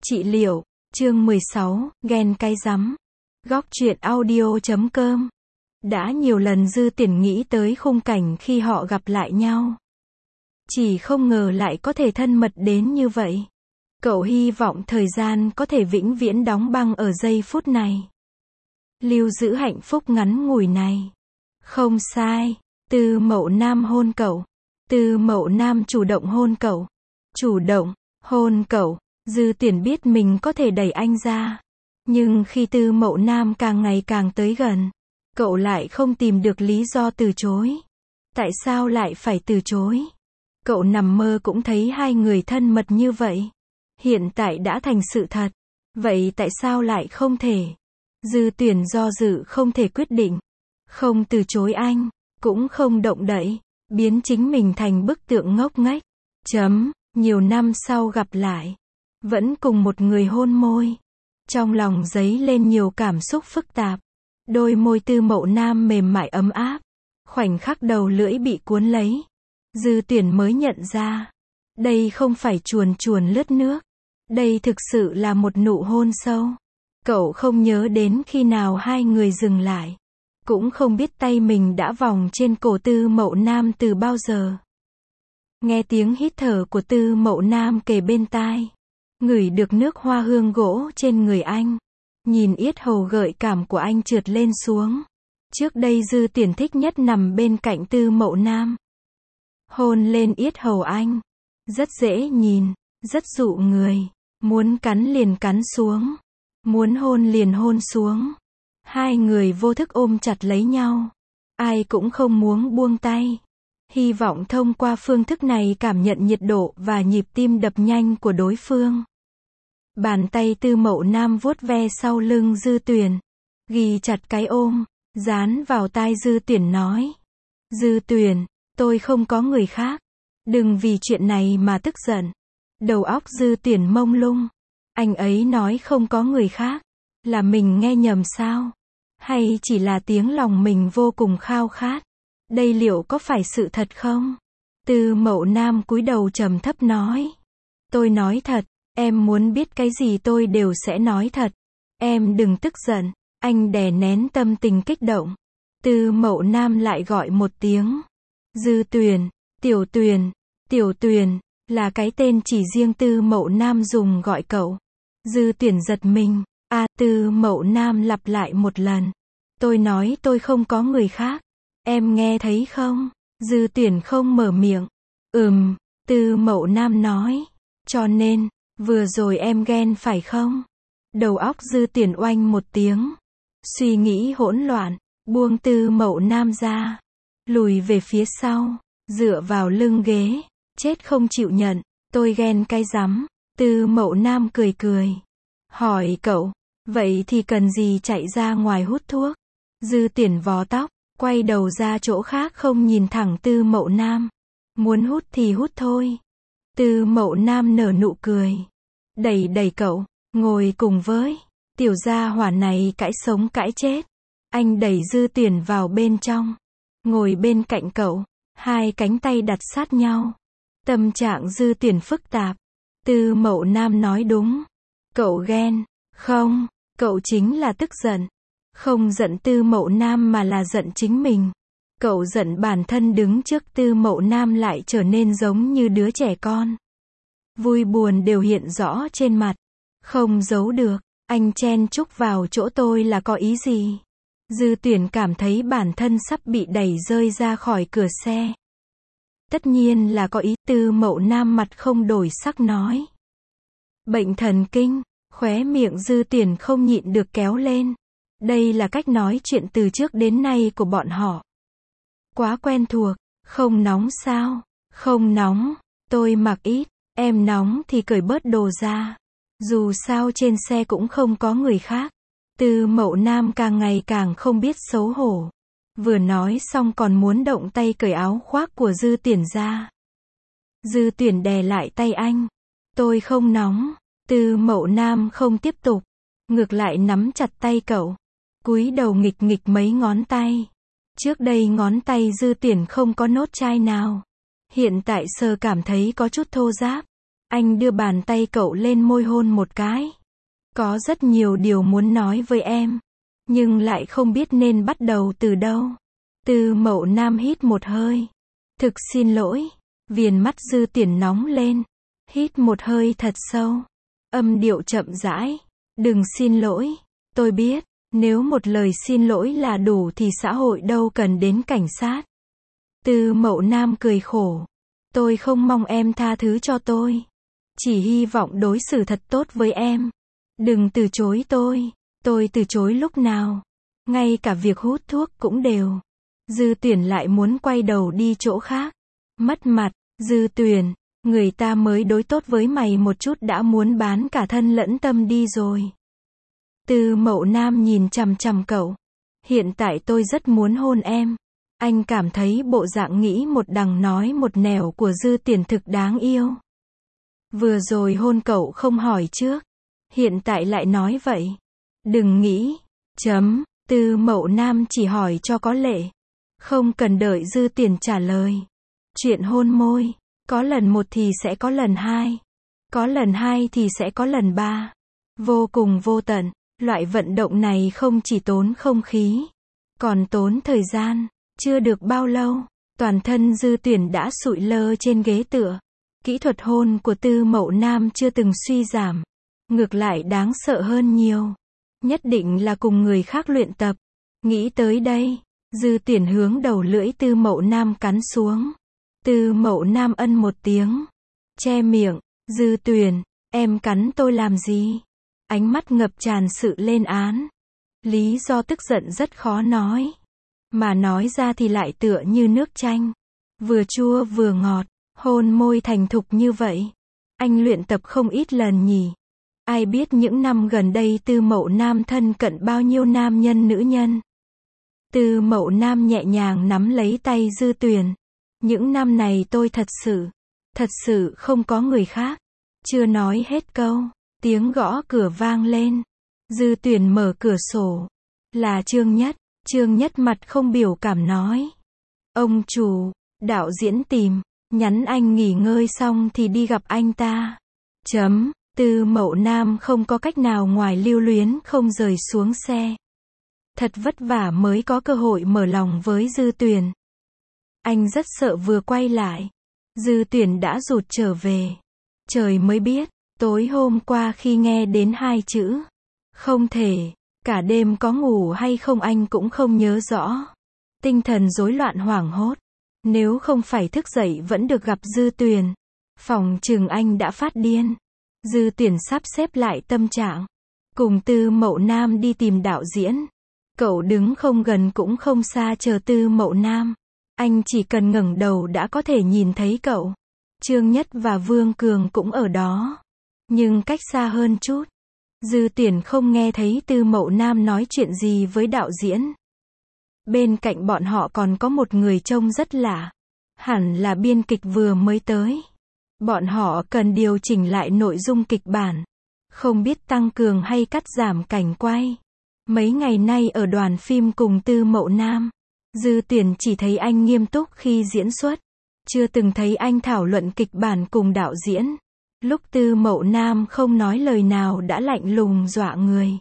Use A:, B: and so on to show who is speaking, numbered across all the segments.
A: Trị liệu, chương 16, ghen cái rắm. Góc truyện audio.com. Đã nhiều lần Dư Tuyển nghĩ tới khung cảnh khi họ gặp lại nhau. Chỉ không ngờ lại có thể thân mật đến như vậy. Cậu hy vọng thời gian có thể vĩnh viễn đóng băng ở giây phút này. Lưu giữ hạnh phúc ngắn ngủi này. Không sai, Tư Mậu Nam hôn cậu. Tư Mậu Nam chủ động hôn cậu. Chủ động, hôn cậu. Dư Tuyển biết mình có thể đẩy anh ra. Nhưng khi Tư Mậu Nam càng ngày càng tới gần, cậu lại không tìm được lý do từ chối. Tại sao lại phải từ chối? Cậu nằm mơ cũng thấy hai người thân mật như vậy. Hiện tại đã thành sự thật. Vậy tại sao lại không thể? Dư Tuyển do dự không thể quyết định. Không từ chối anh, cũng không động đậy, biến chính mình thành bức tượng ngốc nghếch. Nhiều năm sau gặp lại, vẫn cùng một người hôn môi. Trong lòng dấy lên nhiều cảm xúc phức tạp. Đôi môi Tư Mậu Nam mềm mại ấm áp. Khoảnh khắc đầu lưỡi bị cuốn lấy, Dư Tuyển mới nhận ra, đây không phải chuồn chuồn lướt nước. Đây thực sự là một nụ hôn sâu. Cậu không nhớ đến khi nào hai người dừng lại. Cũng không biết tay mình đã vòng trên cổ Tư Mậu Nam từ bao giờ. Nghe tiếng hít thở của Tư Mậu Nam kề bên tai. Ngửi được nước hoa hương gỗ trên người anh. Nhìn yết hầu gợi cảm của anh trượt lên xuống. Trước đây Dư Tuyển thích nhất nằm bên cạnh Tư Mậu Nam. Hôn lên yết hầu anh. Rất dễ nhìn, rất dụ người. Muốn cắn liền cắn xuống. Muốn hôn liền hôn xuống. Hai người vô thức ôm chặt lấy nhau. Ai cũng không muốn buông tay. Hy vọng thông qua phương thức này cảm nhận nhiệt độ và nhịp tim đập nhanh của đối phương. Bàn tay Tư Mậu Nam vuốt ve sau lưng Dư Tuyển. Ghi chặt cái ôm, dán vào tai Dư Tuyển nói. Dư Tuyển, tôi không có người khác. Đừng vì chuyện này mà tức giận. Đầu óc Dư Tuyển mông lung. Anh ấy nói không có người khác. Là mình nghe nhầm sao? Hay chỉ là tiếng lòng mình vô cùng khao khát? Đây liệu có phải sự thật không? Tư Mậu Nam cúi đầu trầm thấp nói. Tôi nói thật, em muốn biết cái gì tôi đều sẽ nói thật. Em đừng tức giận. Anh đè nén tâm tình kích động. Tư Mậu Nam lại gọi một tiếng. Dư Tuyển, Tiểu Tuyển, Tiểu Tuyển, là cái tên chỉ riêng Tư Mậu Nam dùng gọi cậu. Dư Tuyển giật mình. Tư Mậu Nam lặp lại một lần. Tôi nói tôi không có người khác. Em nghe thấy không? Dư Tuyển không mở miệng. Tư Mậu Nam nói. Cho nên, vừa rồi em ghen phải không? Đầu óc Dư Tuyển oanh một tiếng. Suy nghĩ hỗn loạn, buông Tư Mậu Nam ra. Lùi về phía sau, dựa vào lưng ghế. Chết không chịu nhận, tôi ghen cái rắm. Tư Mậu Nam cười cười. Hỏi cậu, vậy thì cần gì chạy ra ngoài hút thuốc? Dư Tuyển vò tóc, quay đầu ra chỗ khác không nhìn thẳng Tư Mậu Nam. Muốn hút thì hút thôi. Tư Mậu Nam nở nụ cười. Đẩy cậu, ngồi cùng với. Tiểu gia hỏa này cãi sống cãi chết. Anh đẩy Dư Tuyển vào bên trong. Ngồi bên cạnh cậu. Hai cánh tay đặt sát nhau. Tâm trạng Dư Tuyển phức tạp. Tư Mậu Nam nói đúng. Cậu ghen. Không, cậu chính là tức giận. Không giận Tư Mậu Nam mà là giận chính mình. Cậu giận bản thân đứng trước Tư Mậu Nam lại trở nên giống như đứa trẻ con. Vui buồn đều hiện rõ trên mặt. Không giấu được. Anh chen chúc vào chỗ tôi là có ý gì? Dư Tuyển cảm thấy bản thân sắp bị đẩy rơi ra khỏi cửa xe. Tất nhiên là có ý. Tư Mậu Nam mặt không đổi sắc nói. Bệnh thần kinh. Khóe miệng Dư Tuyển không nhịn được kéo lên. Đây là cách nói chuyện từ trước đến nay của bọn họ. Quá quen thuộc. Không nóng sao? Không nóng. Tôi mặc ít. Em nóng thì cởi bớt đồ ra. Dù sao trên xe cũng không có người khác. Tư Mậu Nam càng ngày càng không biết xấu hổ. Vừa nói xong còn muốn động tay cởi áo khoác của Dư Tuyển ra. Dư Tuyển đè lại tay anh. Tôi không nóng. Tư Mậu Nam không tiếp tục. Ngược lại nắm chặt tay cậu. Cúi đầu nghịch nghịch mấy ngón tay. Trước đây ngón tay Dư Tuyển không có nốt chai nào. Hiện tại sờ cảm thấy có chút thô ráp. Anh đưa bàn tay cậu lên môi hôn một cái. Có rất nhiều điều muốn nói với em, nhưng lại không biết nên bắt đầu từ đâu. Tư Mậu Nam hít một hơi. Thực xin lỗi. Viền mắt Dư Tuyển nóng lên. Hít một hơi thật sâu. Âm điệu chậm rãi. Đừng xin lỗi. Tôi biết, nếu một lời xin lỗi là đủ thì xã hội đâu cần đến cảnh sát. Tư Mậu Nam cười khổ. Tôi không mong em tha thứ cho tôi. Chỉ hy vọng đối xử thật tốt với em. Đừng từ chối tôi. Tôi từ chối lúc nào. Ngay cả việc hút thuốc cũng đều. Dư Tuyển lại muốn quay đầu đi chỗ khác. Mất mặt. Dư Tuyển, người ta mới đối tốt với mày một chút đã muốn bán cả thân lẫn tâm đi rồi. Tư Mậu Nam nhìn chằm chằm cậu. Hiện tại tôi rất muốn hôn em. Anh cảm thấy bộ dạng nghĩ một đằng nói một nẻo của Dư Tuyển thực đáng yêu. Vừa rồi hôn cậu không hỏi trước. Hiện tại lại nói vậy. Đừng nghĩ. Tư Mậu Nam chỉ hỏi cho có lệ. Không cần đợi Dư Tuyển trả lời. Chuyện hôn môi. Có lần một thì sẽ có lần hai. Có lần hai thì sẽ có lần ba. Vô cùng vô tận. Loại vận động này không chỉ tốn không khí, còn tốn thời gian. Chưa được bao lâu, toàn thân Dư Tuyển đã sụi lơ trên ghế tựa. Kỹ thuật hôn của Tư Mậu Nam chưa từng suy giảm. Ngược lại đáng sợ hơn nhiều. Nhất định là cùng người khác luyện tập. Nghĩ tới đây, Dư Tuyển hướng đầu lưỡi Tư Mậu Nam cắn xuống. Tư Mậu Nam ân một tiếng. Che miệng. Dư Tuyển, em cắn tôi làm gì? Ánh mắt ngập tràn sự lên án. Lý do tức giận rất khó nói. Mà nói ra thì lại tựa như nước chanh. Vừa chua vừa ngọt. Hôn môi thành thục như vậy. Anh luyện tập không ít lần nhỉ. Ai biết những năm gần đây Tư Mậu Nam thân cận bao nhiêu nam nhân nữ nhân. Tư Mậu Nam nhẹ nhàng nắm lấy tay Dư Tuyển. Những năm này tôi thật sự không có người khác. Chưa nói hết câu. Tiếng gõ cửa vang lên. Dư Tuyển mở cửa sổ. Là Trương Nhất. Trương Nhất mặt không biểu cảm nói. Ông chủ, đạo diễn tìm. Nhắn anh nghỉ ngơi xong thì đi gặp anh ta. Tư Mậu Nam không có cách nào ngoài lưu luyến không rời xuống xe. Thật vất vả mới có cơ hội mở lòng với Dư Tuyển. Anh rất sợ vừa quay lại. Dư Tuyển đã rụt trở về. Trời mới biết. Tối hôm qua khi nghe đến hai chữ không thể, cả đêm có ngủ hay không anh cũng không nhớ rõ. Tinh thần rối loạn hoảng hốt. Nếu không phải thức dậy vẫn được gặp Dư Tuyển, phòng chừng anh đã phát điên. Dư Tuyển sắp xếp lại tâm trạng. Cùng Tư Mậu Nam đi tìm đạo diễn. Cậu đứng không gần cũng không xa chờ Tư Mậu Nam. Anh chỉ cần ngẩng đầu đã có thể nhìn thấy cậu. Trương Nhất và Vương Cường cũng ở đó. Nhưng cách xa hơn chút. Dư Tuyển không nghe thấy Tư Mậu Nam nói chuyện gì với đạo diễn. Bên cạnh bọn họ còn có một người trông rất lạ. Hẳn là biên kịch vừa mới tới. Bọn họ cần điều chỉnh lại nội dung kịch bản. Không biết tăng cường hay cắt giảm cảnh quay. Mấy ngày nay ở đoàn phim cùng Tư Mậu Nam, Dư Tuyển chỉ thấy anh nghiêm túc khi diễn xuất. Chưa từng thấy anh thảo luận kịch bản cùng đạo diễn. Lúc Tư Mậu Nam không nói lời nào đã lạnh lùng dọa người.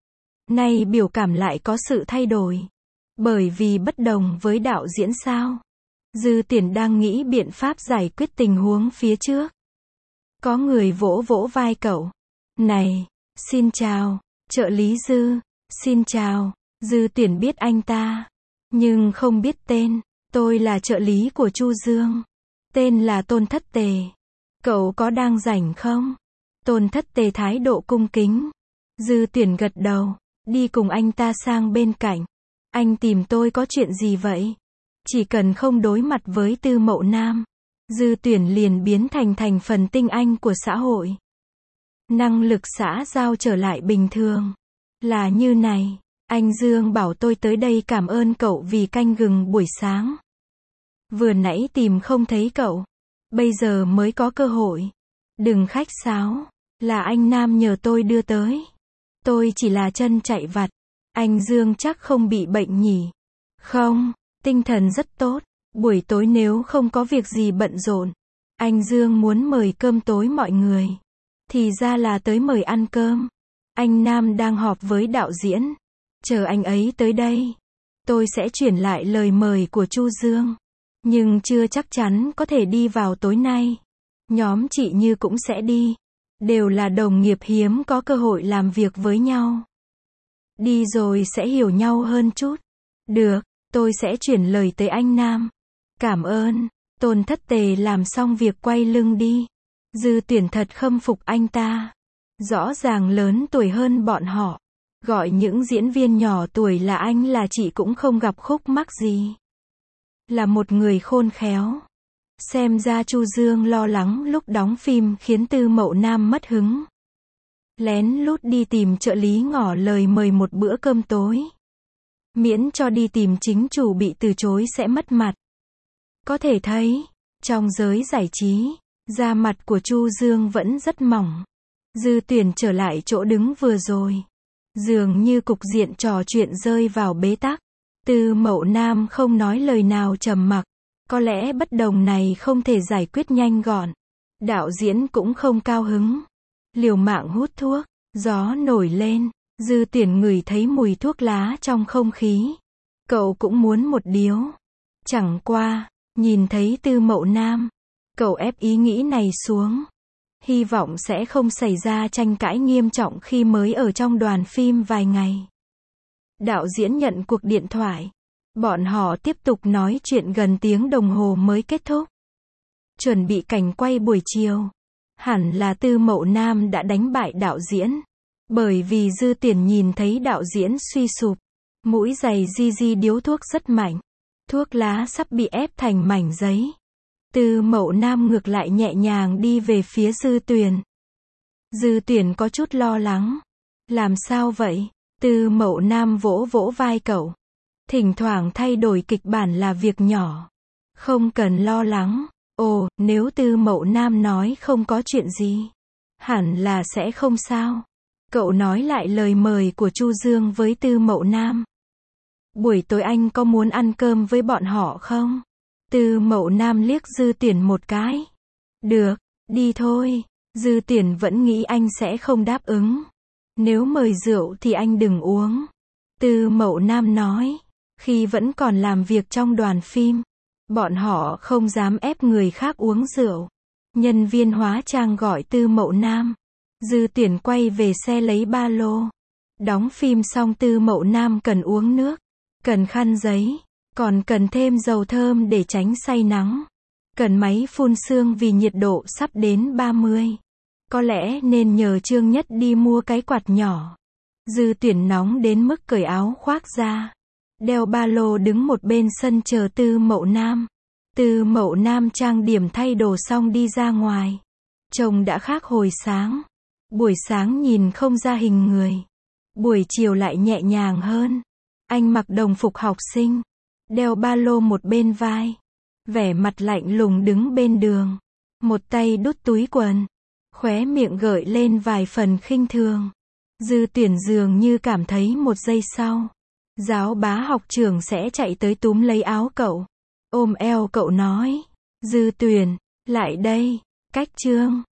A: Nay biểu cảm lại có sự thay đổi. Bởi vì bất đồng với đạo diễn sao? Dư Tuyển đang nghĩ biện pháp giải quyết tình huống phía trước. Có người vỗ vỗ vai cậu. Này, xin chào, trợ lý Dư, xin chào. Dư Tuyển biết anh ta, nhưng không biết tên. Tôi là trợ lý của Chu Dương. Tên là Tôn Thất Tề. Cậu có đang rảnh không? Tôn Thất Tề thái độ cung kính. Dư Tuyển gật đầu, đi cùng anh ta sang bên cạnh. Anh tìm tôi có chuyện gì vậy? Chỉ cần không đối mặt với Tư Mậu Nam, Dư Tuyển liền biến thành thành phần tinh anh của xã hội. Năng lực xã giao trở lại bình thường. Là như này, anh Dương bảo tôi tới đây cảm ơn cậu vì canh gừng buổi sáng. Vừa nãy tìm không thấy cậu. Bây giờ mới có cơ hội. Đừng khách sáo. Là anh Nam nhờ tôi đưa tới. Tôi chỉ là chân chạy vặt. Anh Dương chắc không bị bệnh nhỉ? Không, tinh thần rất tốt. Buổi tối nếu không có việc gì bận rộn, Anh Dương muốn mời cơm tối mọi người. Thì ra là tới mời ăn cơm. Anh Nam đang họp với đạo diễn. Chờ anh ấy tới đây. Tôi sẽ chuyển lại lời mời của Chu Dương. Nhưng chưa chắc chắn có thể đi vào tối nay. Nhóm chị Như cũng sẽ đi. Đều là đồng nghiệp hiếm có cơ hội làm việc với nhau. Đi rồi sẽ hiểu nhau hơn chút. Được, tôi sẽ chuyển lời tới anh Nam. Cảm ơn. Tôn Thất Tề làm xong việc quay lưng đi. Dư Tuyển thật khâm phục anh ta. Rõ ràng lớn tuổi hơn bọn họ. Gọi những diễn viên nhỏ tuổi là anh là chị cũng không gặp khúc mắc gì. Là một người khôn khéo. Xem ra Chu Dương lo lắng lúc đóng phim khiến Tư Mậu Nam mất hứng. Lén lút đi tìm trợ lý ngỏ lời mời một bữa cơm tối. Miễn cho đi tìm chính chủ bị từ chối sẽ mất mặt. Có thể thấy, trong giới giải trí, da mặt của Chu Dương vẫn rất mỏng. Dư Tuyển trở lại chỗ đứng vừa rồi. Dường như cục diện trò chuyện rơi vào bế tắc. Tư Mậu Nam không nói lời nào trầm mặc. Có lẽ bất đồng này không thể giải quyết nhanh gọn. Đạo diễn cũng không cao hứng. Liều mạng hút thuốc, gió nổi lên. Dư Tuyển ngửi thấy mùi thuốc lá trong không khí. Cậu cũng muốn một điếu. Chẳng qua, nhìn thấy Tư Mậu Nam, cậu ép ý nghĩ này xuống. Hy vọng sẽ không xảy ra tranh cãi nghiêm trọng khi mới ở trong đoàn phim vài ngày. Đạo diễn nhận cuộc điện thoại. Bọn họ tiếp tục nói chuyện gần tiếng đồng hồ mới kết thúc. Chuẩn bị cảnh quay buổi chiều. Hẳn là Tư Mậu Nam đã đánh bại đạo diễn. Bởi vì Dư Tuyển nhìn thấy đạo diễn suy sụp. Mũi giày di điếu thuốc rất mạnh. Thuốc lá sắp bị ép thành mảnh giấy. Tư Mậu Nam ngược lại nhẹ nhàng đi về phía Dư Tuyển. Dư Tuyển có chút lo lắng. Làm sao vậy? Tư Mậu Nam vỗ vỗ vai cậu. Thỉnh thoảng thay đổi kịch bản là việc nhỏ. Không cần lo lắng. Ồ, nếu Tư Mậu Nam nói không có chuyện gì, hẳn là sẽ không sao. Cậu nói lại lời mời của Chu Dương với Tư Mậu Nam. Buổi tối anh có muốn ăn cơm với bọn họ không? Tư Mậu Nam liếc Dư Tuyển một cái. Được, đi thôi. Dư Tuyển vẫn nghĩ anh sẽ không đáp ứng. Nếu mời rượu thì anh đừng uống. Tư Mậu Nam nói. Khi vẫn còn làm việc trong đoàn phim, bọn họ không dám ép người khác uống rượu. Nhân viên hóa trang gọi Tư Mậu Nam. Dư Tuyển quay về xe lấy ba lô. Đóng phim xong Tư Mậu Nam cần uống nước, cần khăn giấy, còn cần thêm dầu thơm để tránh say nắng. Cần máy phun sương vì nhiệt độ sắp đến 30. Có lẽ nên nhờ Trương Nhất đi mua cái quạt nhỏ. Dư Tuyển nóng đến mức cởi áo khoác ra. Đeo ba lô đứng một bên sân chờ Tư Mậu Nam. Tư Mậu Nam trang điểm thay đồ xong đi ra ngoài. Trông đã khác hồi sáng. Buổi sáng nhìn không ra hình người. Buổi chiều lại nhẹ nhàng hơn. Anh mặc đồng phục học sinh. Đeo ba lô một bên vai. Vẻ mặt lạnh lùng đứng bên đường. Một tay đút túi quần. Khóe miệng gợi lên vài phần khinh thường. Dư Tuyển dường như cảm thấy một giây sau, giáo bá học trưởng sẽ chạy tới túm lấy áo cậu. Ôm eo cậu nói. Dư Tuyển, lại đây, cách Trương.